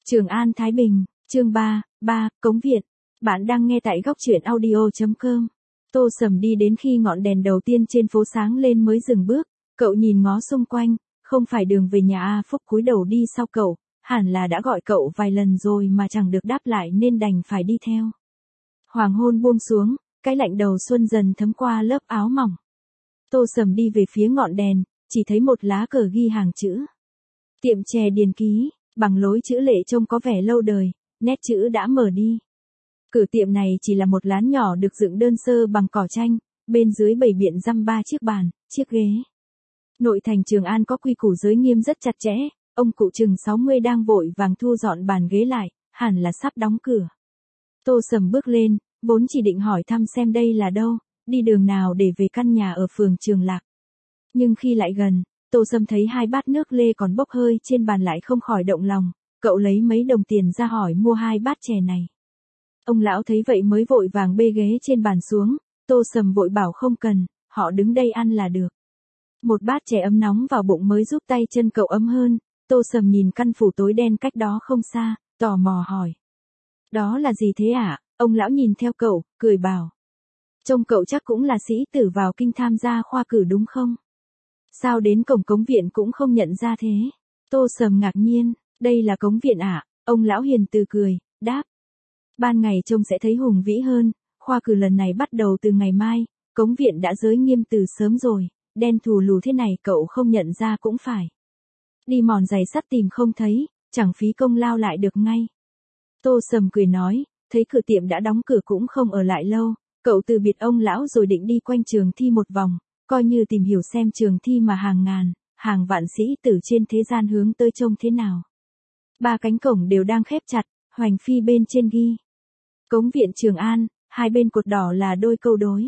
Trường An Thái Bình, chương 3, Cống Viện. Bạn đang nghe tại góc truyện audio.com. Tô Sầm đi đến khi ngọn đèn đầu tiên trên phố sáng lên mới dừng bước, cậu nhìn ngó xung quanh, không phải đường về nhà A Phúc cúi đầu đi sau cậu, hẳn là đã gọi cậu vài lần rồi mà chẳng được đáp lại nên đành phải đi theo. Hoàng hôn buông xuống, cái lạnh đầu xuân dần thấm qua lớp áo mỏng. Tô Sầm đi về phía ngọn đèn, chỉ thấy một lá cờ ghi hàng chữ. Tiệm chè Điền Ký, bằng lối chữ lệ trông có vẻ lâu đời, nét chữ đã mờ đi. Cửa tiệm này chỉ là một lán nhỏ được dựng đơn sơ bằng cỏ tranh, bên dưới bày biện dăm ba chiếc bàn, chiếc ghế. Nội thành Trường An có quy củ giới nghiêm rất chặt chẽ, ông cụ chừng 60 đang vội vàng thu dọn bàn ghế lại, hẳn là sắp đóng cửa. Tô Sầm bước lên, vốn chỉ định hỏi thăm xem đây là đâu, đi đường nào để về căn nhà ở phường Trường Lạc. Nhưng khi lại gần, Tô Sầm thấy hai bát nước lê còn bốc hơi trên bàn lại không khỏi động lòng, cậu lấy mấy đồng tiền ra hỏi mua hai bát chè này. Ông lão thấy vậy mới vội vàng bê ghế trên bàn xuống, Tô Sầm vội bảo không cần, họ đứng đây ăn là được. Một bát chè ấm nóng vào bụng mới giúp tay chân cậu ấm hơn, Tô Sầm nhìn căn phủ tối đen cách đó không xa, tò mò hỏi. Đó là gì thế ạ? Ông lão nhìn theo cậu, cười bảo. Trông cậu chắc cũng là sĩ tử vào kinh tham gia khoa cử đúng không? Sao đến cổng cống viện cũng không nhận ra thế? Tô Sầm ngạc nhiên, đây là cống viện ạ, ông lão hiền từ cười, đáp. Ban ngày trông sẽ thấy hùng vĩ hơn, khoa cử lần này bắt đầu từ ngày mai, cống viện đã giới nghiêm từ sớm rồi, đen thù lù thế này cậu không nhận ra cũng phải. Đi mòn giày sắt tìm không thấy, chẳng phí công lao lại được ngay. Tô Sầm cười nói, thấy cửa tiệm đã đóng cửa cũng không ở lại lâu, cậu từ biệt ông lão rồi định đi quanh trường thi một vòng, coi như tìm hiểu xem trường thi mà hàng ngàn, hàng vạn sĩ tử trên thế gian hướng tới trông thế nào. Ba cánh cổng đều đang khép chặt, hoành phi bên trên ghi. Cống viện Trường An, hai bên cột đỏ là đôi câu đối.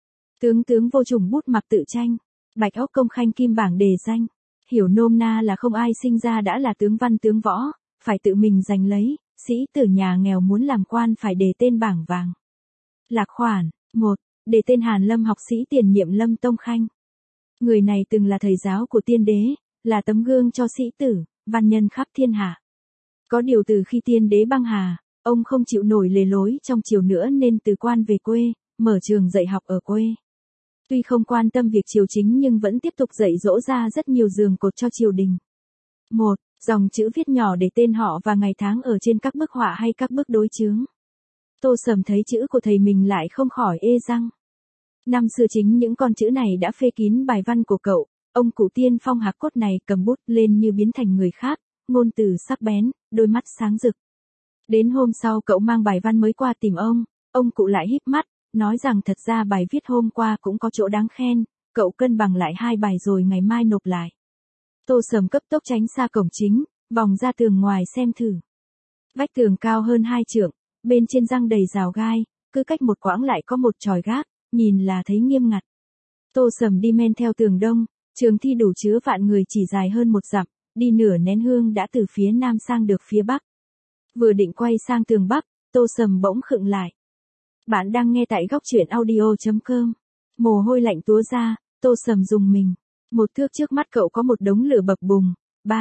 Tướng vô trùng bút mặc tự tranh, bạch ốc công khanh kim bảng đề danh. Hiểu nôm na là không ai sinh ra đã là tướng văn tướng võ, phải tự mình giành lấy, sĩ tử nhà nghèo muốn làm quan phải đề tên bảng vàng. Lạc khoản, 1. Đề tên Hàn Lâm học sĩ tiền nhiệm Lâm Tông Khanh. Người này từng là thầy giáo của tiên đế, là tấm gương cho sĩ tử, văn nhân khắp thiên hạ. Có điều từ khi tiên đế băng hà, ông không chịu nổi lề lối trong triều nữa nên từ quan về quê, mở trường dạy học ở quê. Tuy không quan tâm việc triều chính nhưng vẫn tiếp tục dạy dỗ ra rất nhiều giường cột cho triều đình. 1. Dòng chữ viết nhỏ để tên họ và ngày tháng ở trên các bức họa hay các bức đối chướng. Tô Sầm thấy chữ của thầy mình lại không khỏi ê răng. Năm xưa chính những con chữ này đã phê kín bài văn của cậu, ông cụ tiên phong hạc cốt này cầm bút lên như biến thành người khác, ngôn từ sắc bén, đôi mắt sáng rực. Đến hôm sau cậu mang bài văn mới qua tìm ông cụ lại híp mắt, nói rằng thật ra bài viết hôm qua cũng có chỗ đáng khen, cậu cân bằng lại hai bài rồi ngày mai nộp lại. Tô Sầm cấp tốc tránh xa cổng chính, vòng ra tường ngoài xem thử. Vách tường cao hơn 2 trượng, bên trên răng đầy rào gai, cứ cách một quãng lại có một chòi gác, nhìn là thấy nghiêm ngặt. Tô Sầm đi men theo tường đông, trường thi đủ chứa vạn người chỉ dài hơn 1 dặm, đi nửa nén hương đã từ phía nam sang được phía bắc. Vừa định quay sang tường bắc, Tô Sầm bỗng khựng lại. Bạn đang nghe tại góc truyện audio.com. Mồ hôi lạnh túa ra, Tô Sầm rùng mình. Một thước trước mắt cậu có một đống lửa bập bùng,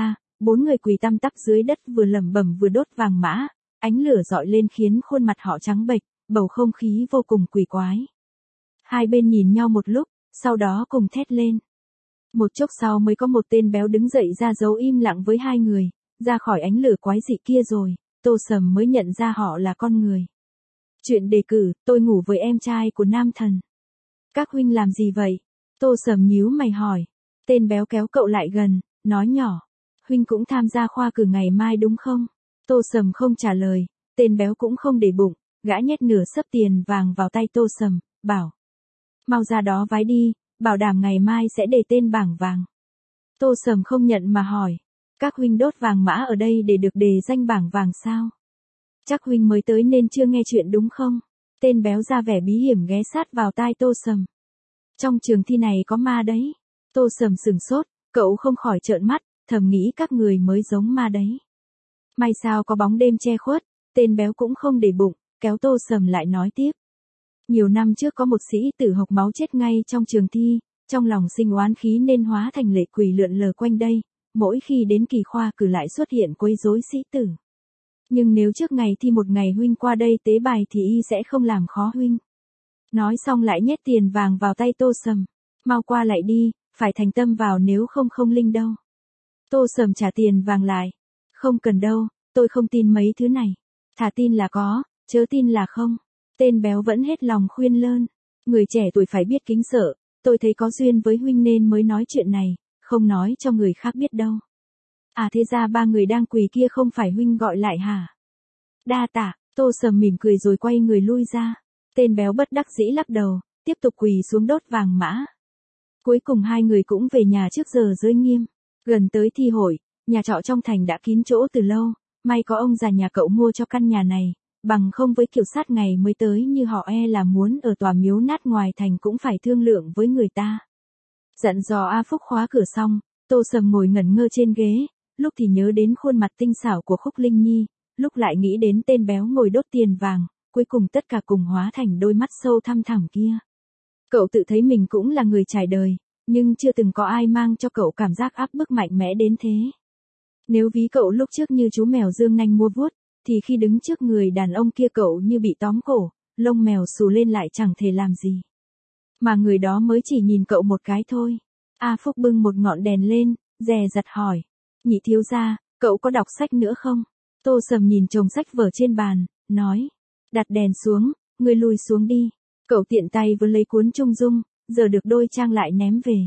4 người quỳ tăm tắp dưới đất vừa lẩm bẩm vừa đốt vàng mã, ánh lửa rọi lên khiến khuôn mặt họ trắng bệch, bầu không khí vô cùng quỷ quái. Hai bên nhìn nhau một lúc, sau đó cùng thét lên. Một chốc sau mới có một tên béo đứng dậy ra dấu im lặng với hai người, ra khỏi ánh lửa quái dị kia rồi, Tô Sầm mới nhận ra họ là con người. Chuyện đề cử, tôi ngủ với em trai của Nam Thần. Các huynh làm gì vậy? Tô Sầm nhíu mày hỏi. Tên béo kéo cậu lại gần, nói nhỏ. Huynh cũng tham gia khoa cử ngày mai đúng không? Tô Sầm không trả lời, tên béo cũng không để bụng, gã nhét nửa xấp tiền vàng vào tay Tô Sầm, bảo. Mau ra đó vái đi, bảo đảm ngày mai sẽ đề tên bảng vàng. Tô Sầm không nhận mà hỏi. Các huynh đốt vàng mã ở đây để được đề danh bảng vàng sao? Chắc huynh mới tới nên chưa nghe chuyện đúng không? Tên béo ra vẻ bí hiểm ghé sát vào tai Tô Sầm. Trong trường thi này có ma đấy. Tô Sầm sửng sốt, cậu không khỏi trợn mắt, thầm nghĩ các người mới giống ma đấy. May sao có bóng đêm che khuất, tên béo cũng không để bụng, kéo Tô Sầm lại nói tiếp. Nhiều năm trước có một sĩ tử hộc máu chết ngay trong trường thi, trong lòng sinh oán khí nên hóa thành lệ quỷ lượn lờ quanh đây, mỗi khi đến kỳ khoa cử lại xuất hiện quấy rối sĩ tử. Nhưng nếu trước ngày thi một ngày huynh qua đây tế bài thì y sẽ không làm khó huynh. Nói xong lại nhét tiền vàng vào tay Tô Sầm. Mau qua lại đi, phải thành tâm vào nếu không không linh đâu. Tô Sầm trả tiền vàng lại. Không cần đâu, tôi không tin mấy thứ này. Thà tin là có, chớ tin là không. Tên béo vẫn hết lòng khuyên lơn. Người trẻ tuổi phải biết kính sợ, tôi thấy có duyên với huynh nên mới nói chuyện này, không nói cho người khác biết đâu. À thế ra ba người đang quỳ kia không phải huynh gọi lại hả? Đa tạ, Tô Sầm mỉm cười rồi quay người lui ra. Tên béo bất đắc dĩ lắc đầu, tiếp tục quỳ xuống đốt vàng mã. Cuối cùng hai người cũng về nhà trước giờ giới nghiêm. Gần tới thi hội, nhà trọ trong thành đã kín chỗ từ lâu, may có ông già nhà cậu mua cho căn nhà này, bằng không với kiểu sát ngày mới tới như họ là muốn ở tòa miếu nát ngoài thành cũng phải thương lượng với người ta. Dặn dò A Phúc khóa cửa xong, Tô Sầm ngồi ngẩn ngơ trên ghế, lúc thì nhớ đến khuôn mặt tinh xảo của Khúc Linh Nhi, lúc lại nghĩ đến tên béo ngồi đốt tiền vàng, cuối cùng tất cả cùng hóa thành đôi mắt sâu thăm thẳm kia. Cậu tự thấy mình cũng là người trải đời, nhưng chưa từng có ai mang cho cậu cảm giác áp bức mạnh mẽ đến thế. Nếu ví cậu lúc trước như chú mèo dương nanh mua vuốt, thì khi đứng trước người đàn ông kia cậu như bị tóm cổ, lông mèo xù lên lại chẳng thể làm gì. Mà người đó mới chỉ nhìn cậu một cái thôi. A Phúc bưng một ngọn đèn lên, dè dặt hỏi. Nhị thiếu gia, cậu có đọc sách nữa không? Tô Sầm nhìn chồng sách vở trên bàn, nói. Đặt đèn xuống, ngươi lùi xuống đi. Cậu tiện tay vừa lấy cuốn Trung Dung, giờ được đôi trang lại ném về.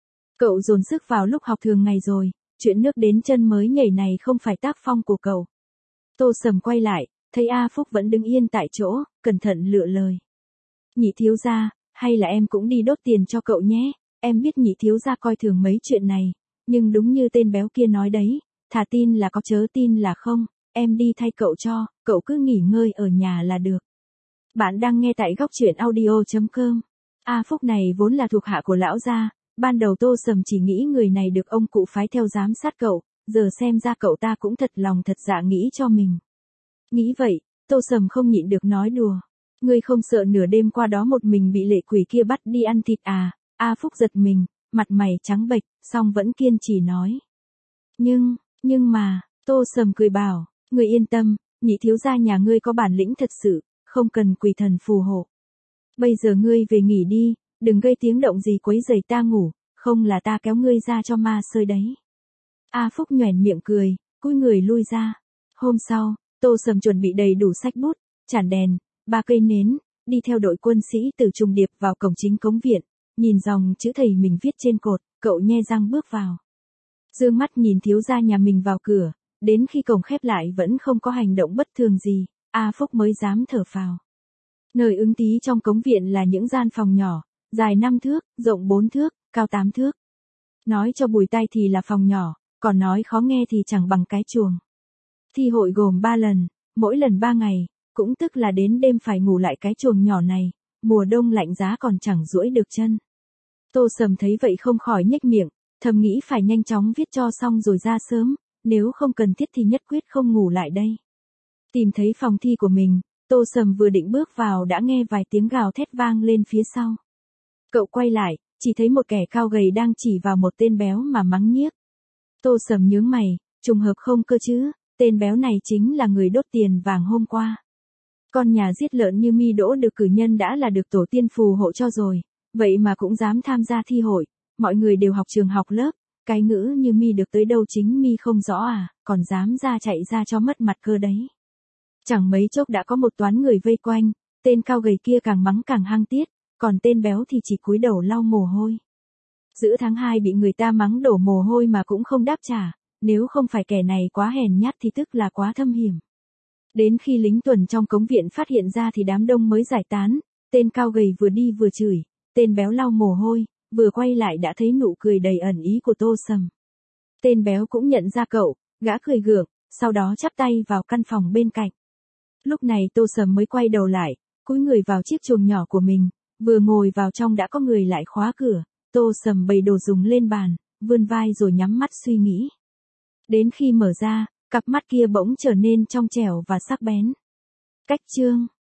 Cậu dồn sức vào lúc học thường ngày rồi, chuyện nước đến chân mới nhảy này không phải tác phong của cậu. Tô Sầm quay lại, thấy A Phúc vẫn đứng yên tại chỗ, cẩn thận lựa lời. Nhị thiếu gia, hay là em cũng đi đốt tiền cho cậu nhé, em biết nhị thiếu gia coi thường mấy chuyện này, nhưng đúng như tên béo kia nói đấy, thà tin là có chớ tin là không, em đi thay cậu cho, cậu cứ nghỉ ngơi ở nhà là được. Bạn đang nghe tại góc truyện audio.com. A Phúc này vốn là thuộc hạ của lão gia, ban đầu Tô Sầm chỉ nghĩ người này được ông cụ phái theo giám sát cậu, giờ xem ra cậu ta cũng thật lòng thật dạ nghĩ cho mình. Nghĩ vậy, Tô Sầm không nhịn được nói đùa. Ngươi không sợ nửa đêm qua đó một mình bị lệ quỷ kia bắt đi ăn thịt à? A Phúc giật mình, mặt mày trắng bệch, song vẫn kiên trì nói. Nhưng mà, Tô Sầm cười bảo, ngươi yên tâm, nhị thiếu gia nhà ngươi có bản lĩnh thật sự, không cần quỷ thần phù hộ. Bây giờ ngươi về nghỉ đi, đừng gây tiếng động gì quấy rầy ta ngủ, không là ta kéo ngươi ra cho ma sơi đấy. A Phúc nhoẻn miệng cười, cúi người lui ra. Hôm sau, Tô Sầm chuẩn bị đầy đủ sách bút, chản đèn, 3 cây nến, đi theo đội quân sĩ từ trùng điệp vào cổng chính cống viện, nhìn dòng chữ thầy mình viết trên cột, cậu nhe răng bước vào. Dương mắt nhìn thiếu gia nhà mình vào cửa, đến khi cổng khép lại vẫn không có hành động bất thường gì, A Phúc mới dám thở phào. Nơi ứng tí trong cống viện là những gian phòng nhỏ, dài 5 thước, rộng 4 thước, cao 8 thước. Nói cho bùi tai thì là phòng nhỏ, còn nói khó nghe thì chẳng bằng cái chuồng. Thi hội gồm 3 lần, mỗi lần 3 ngày, cũng tức là đến đêm phải ngủ lại cái chuồng nhỏ này, mùa đông lạnh giá còn chẳng duỗi được chân. Tô Sầm thấy vậy không khỏi nhếch miệng, thầm nghĩ phải nhanh chóng viết cho xong rồi ra sớm, nếu không cần thiết thì nhất quyết không ngủ lại đây. Tìm thấy phòng thi của mình, Tô Sầm vừa định bước vào đã nghe vài tiếng gào thét vang lên phía sau. Cậu quay lại, chỉ thấy một kẻ cao gầy đang chỉ vào một tên béo mà mắng nhiếc. Tô Sầm nhướng mày, trùng hợp không cơ chứ, tên béo này chính là người đốt tiền vàng hôm qua. Con nhà giết lợn như mi đỗ được cử nhân đã là được tổ tiên phù hộ cho rồi, vậy mà cũng dám tham gia thi hội, mọi người đều học trường học lớp, cái ngữ như mi được tới đâu chính mi không rõ à, còn dám ra chạy ra cho mất mặt cơ đấy. Chẳng mấy chốc đã có một toán người vây quanh, tên cao gầy kia càng mắng càng hăng tiết, còn tên béo thì chỉ cúi đầu lau mồ hôi. Giữa tháng 2 bị người ta mắng đổ mồ hôi mà cũng không đáp trả, nếu không phải kẻ này quá hèn nhát thì tức là quá thâm hiểm. Đến khi lính tuần trong cống viện phát hiện ra thì đám đông mới giải tán, tên cao gầy vừa đi vừa chửi, tên béo lau mồ hôi, vừa quay lại đã thấy nụ cười đầy ẩn ý của Tô Sầm. Tên béo cũng nhận ra cậu, gã cười gượng, sau đó chắp tay vào căn phòng bên cạnh. Lúc này Tô Sầm mới quay đầu lại, cúi người vào chiếc chuồng nhỏ của mình, vừa ngồi vào trong đã có người lại khóa cửa, Tô Sầm bày đồ dùng lên bàn, vươn vai rồi nhắm mắt suy nghĩ. Đến khi mở ra, cặp mắt kia bỗng trở nên trong trẻo và sắc bén. Cách chương